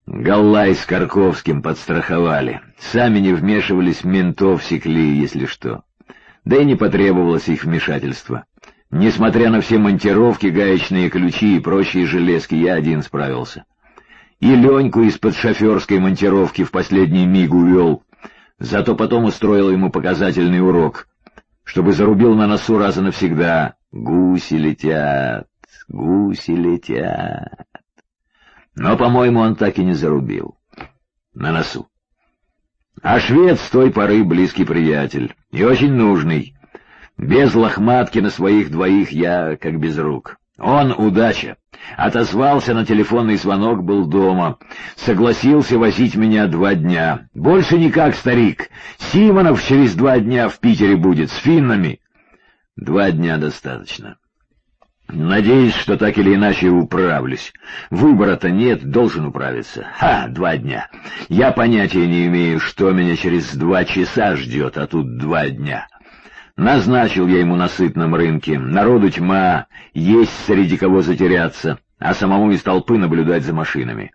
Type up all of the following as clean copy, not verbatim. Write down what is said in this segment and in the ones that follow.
Галлай с Карковским подстраховали. Сами не вмешивались, ментов секли, если что. Да и не потребовалось их вмешательства. Несмотря на все монтировки, гаечные ключи и прочие железки, я один справился. И Леньку из-под шоферской монтировки в последний миг увел. Зато потом устроил ему показательный урок, чтобы зарубил на носу раз и навсегда: гуси летят, гуси летят. Но, по-моему, он так и не зарубил. На носу. А швед с той поры близкий приятель. И очень нужный. Без лохматки на своих двоих я как без рук. Он — удача. Отозвался на телефонный звонок, был дома. Согласился возить меня 2 дня. Больше никак, старик. Симонов через 2 дня в Питере будет, с финнами. 2 дня достаточно. Надеюсь, что так или иначе управлюсь. Выбора-то нет, должен управиться. 2 дня. Я понятия не имею, что меня через 2 часа ждет, а тут 2 дня. Назначил я ему на сытном рынке. Народу тьма, есть среди кого затеряться, а самому из толпы наблюдать за машинами.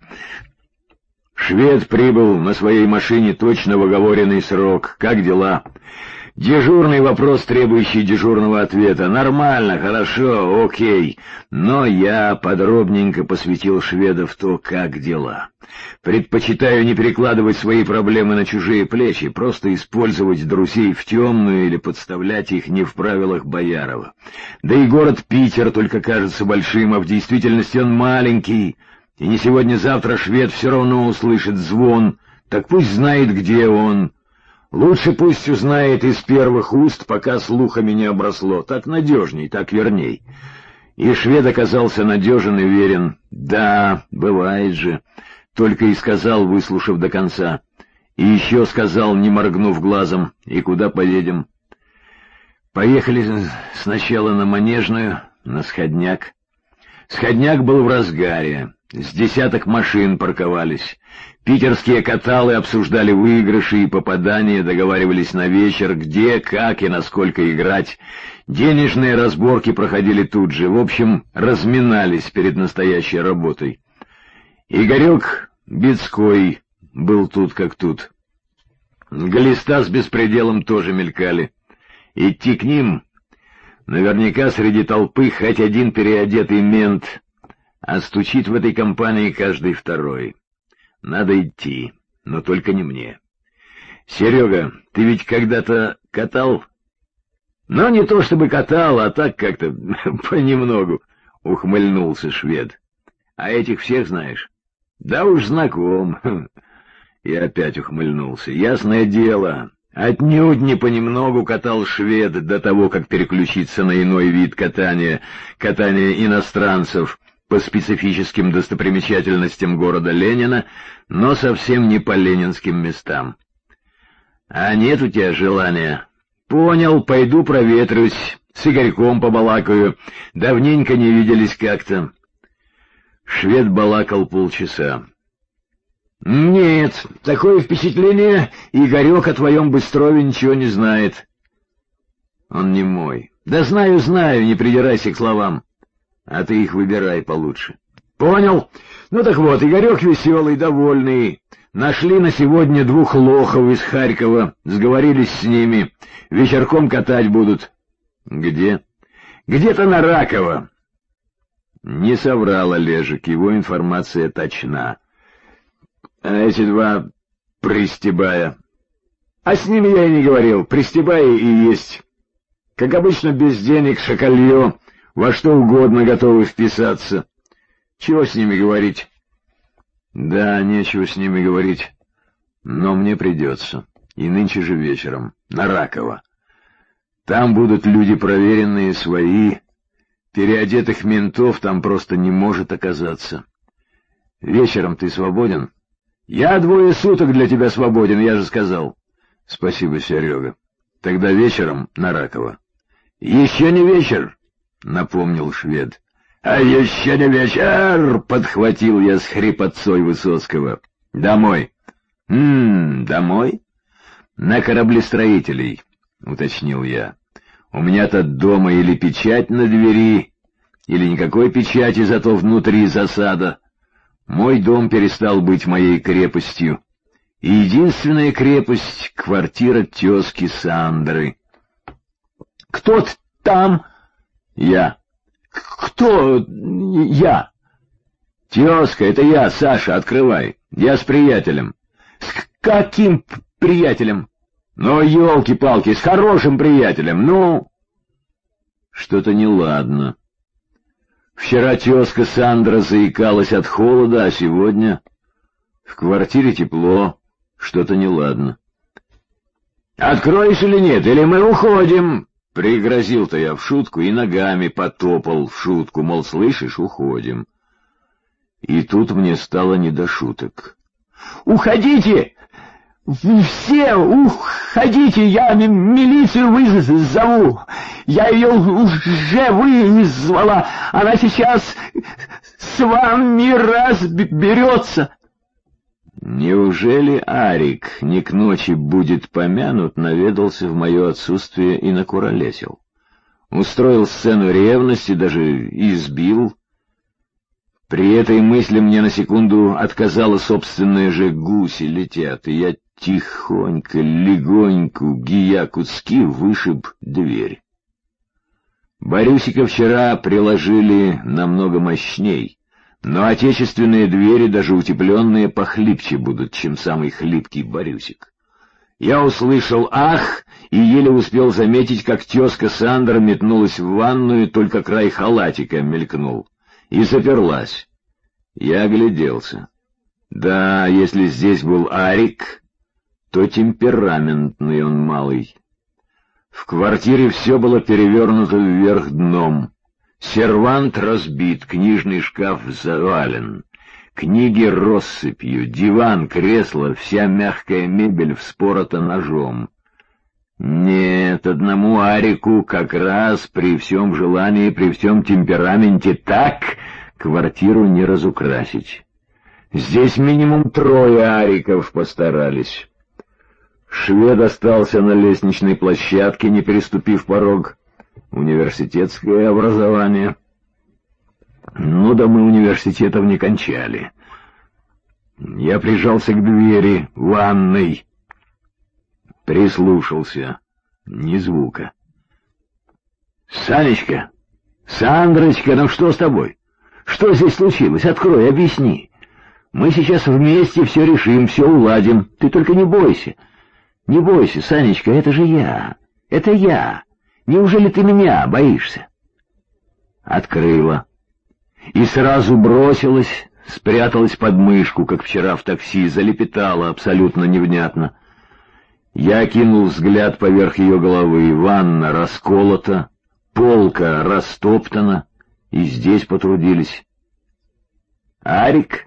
Швед прибыл на своей машине точно в оговоренный срок. Как дела? Дежурный вопрос, требующий дежурного ответа. Нормально, хорошо, окей. Но я подробненько посвятил шведа в то, как дела. Предпочитаю не перекладывать свои проблемы на чужие плечи, просто использовать друзей в темную или подставлять их не в правилах Боярова. Да и город Питер только кажется большим, а в действительности он маленький. И не сегодня-завтра швед все равно услышит звон, так пусть знает, где он. Лучше пусть узнает из первых уст, пока слухами не обросло. Так надежней, так верней. И швед оказался надежен и верен. Да, бывает же. Только и сказал, выслушав до конца. И еще сказал, не моргнув глазом: и куда поедем? Поехали сначала на Манежную, на Сходняк. Сходняк был в разгаре. С 10 машин парковались. Питерские каталы обсуждали выигрыши и попадания, договаривались на вечер, где, как и насколько играть. Денежные разборки проходили тут же. В общем, разминались перед настоящей работой. Игорек Бецкой был тут как тут. Глиста с Беспределом тоже мелькали. Идти к ним, наверняка среди толпы хоть один переодетый мент, а стучит в этой компании каждый второй. Надо идти, но только не мне. Серега, ты ведь когда-то катал? Ну, не то чтобы катал, а так как-то понемногу, — ухмыльнулся швед. А этих всех знаешь? Да уж знаком. И опять ухмыльнулся. Ясное дело, отнюдь не понемногу катал швед до того, как переключиться на иной вид катания иностранцев по специфическим достопримечательностям города Ленина, но совсем не по ленинским местам. А нет у тебя желания? Понял, пойду проветрюсь, с Игорьком побалакаю. Давненько не виделись как-то. Швед балакал полчаса. Нет, такое впечатление, Игорек о твоем Быстрове ничего не знает. Он не мой. Да знаю, не придирайся к словам. А ты их выбирай получше. Понял? Ну так вот, Игорек веселый, довольный. Нашли на сегодня 2 лохов из Харькова, сговорились с ними. Вечерком катать будут. Где? Где-то на Раково. Не соврал Олежек, его информация точна. А эти 2 Пристебая. А с ними я и не говорил, Пристебая и есть. Как обычно, без денег, шакалье, во что угодно готовы вписаться. Чего с ними говорить? Да, нечего с ними говорить. Но мне придется. И нынче же вечером. На Раково. Там будут люди проверенные, свои. Переодетых ментов там просто не может оказаться. Вечером ты свободен? Я 2 суток для тебя свободен, я же сказал. Спасибо, Серега. Тогда вечером на Раково. Еще не вечер, напомнил швед. А еще не вечер, подхватил я с хрипотцой Высоцкого. Домой. Домой? На кораблестроителей, уточнил я. У меня-то дома или печать на двери, или никакой печати, зато внутри засада. Мой дом перестал быть моей крепостью. И единственная крепость — квартира тезки Сандры. «Кто там?» «Я». «Кто я?» «Тезка, это я, Саша, открывай. Я с приятелем». «С каким приятелем?» «Ну, елки-палки, с хорошим приятелем, ну...» Что-то неладно. Вчера тезка Сандра заикалась от холода, а сегодня в квартире тепло. Что-то неладно. «Откроешь или нет, или мы уходим?» Пригрозил-то я в шутку и ногами потопал в шутку, мол, слышишь, уходим. И тут мне стало не до шуток. «Уходите! Вы все уходите! Я милицию вызову! Я ее уже вызвала! Она сейчас с вами разберется!» Неужели Арик не к ночи будет помянут, наведался в мое отсутствие и накуролесил? Устроил сцену ревности, даже избил. При этой мысли мне на секунду отказала собственная же гуси летят, и я тихонько, легонько, гия куски вышиб дверь. Борюсика вчера приложили намного мощней. Но отечественные двери, даже утепленные, похлипче будут, чем самый хлипкий Борюсик. Я услышал «ах» и еле успел заметить, как тезка Сандра метнулась в ванную, только край халатика мелькнул, и заперлась. Я огляделся. Да, если здесь был Арик, то темпераментный он малый. В квартире все было перевернуто вверх дном. Сервант разбит, книжный шкаф завален, книги россыпью, диван, кресло, вся мягкая мебель вспорота ножом. Нет, одному Арику как раз при всем желании, при всем темпераменте так квартиру не разукрасить. Здесь минимум 3 Ариков постарались. Швед остался на лестничной площадке, не переступив порог. Университетское образование. Ну да мы университетов не кончали. Я прижался к двери ванной. Прислушался. Ни звука. «Санечка! Сандрочка, ну что с тобой? Что здесь случилось? Открой, объясни. Мы сейчас вместе все решим, все уладим. Ты только не бойся. Не бойся, Санечка, это же я. Это я. Неужели ты меня боишься?» Открыла. И сразу бросилась, спряталась под мышку, как вчера в такси, залепетала абсолютно невнятно. Я кинул взгляд поверх ее головы. Ванна расколота, полка растоптана, и здесь потрудились. «Арик?»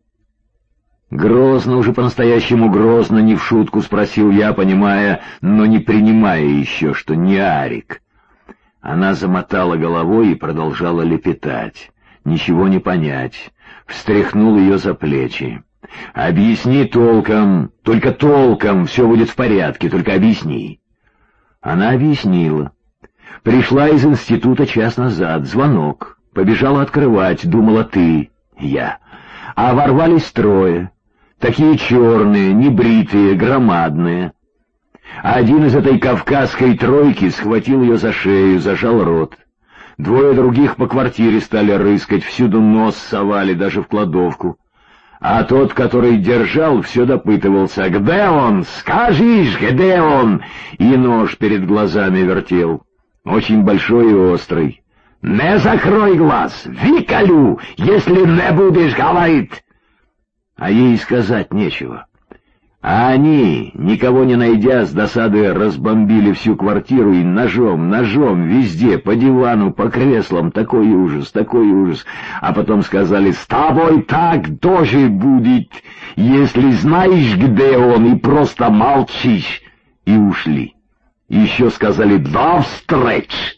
Грозно, уже по-настоящему грозно, не в шутку спросил я, понимая, но не принимая еще, что не Арик. Она замотала головой и продолжала лепетать. Ничего не понять. Встряхнул ее за плечи. «Объясни толком, только толком, все будет в порядке, только объясни». Она объяснила. Пришла из института час назад, звонок. Побежала открывать, думала ты, я. А ворвались 3. Такие черные, небритые, громадные. Один из этой кавказской тройки схватил ее за шею, зажал рот. 2 других по квартире стали рыскать, всюду нос совали, даже в кладовку. А тот, который держал, все допытывался: «Где он? Скажешь, где он?» И нож перед глазами вертел. Очень большой и острый. «Не закрой глаз! Выколю, если не будешь говорить!» А ей сказать нечего. А они, никого не найдя, с досады разбомбили всю квартиру и ножом, везде, по дивану, по креслам, такой ужас. А потом сказали: «С тобой так тоже будет, если знаешь, где он, и просто молчишь». И ушли. Еще сказали: «До встречи».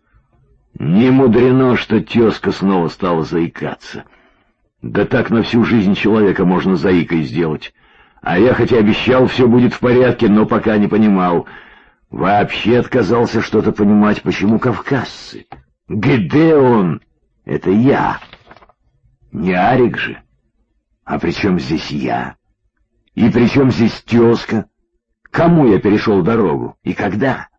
Не мудрено, что тезка снова стала заикаться. Да так на всю жизнь человека можно заикой сделать. А я хотя обещал, все будет в порядке, но пока не понимал. Вообще отказался что-то понимать, почему кавказцы. Где он? Это я. Не Арик же. А при чем здесь я? И при чем здесь тезка? Кому я перешел дорогу? И когда?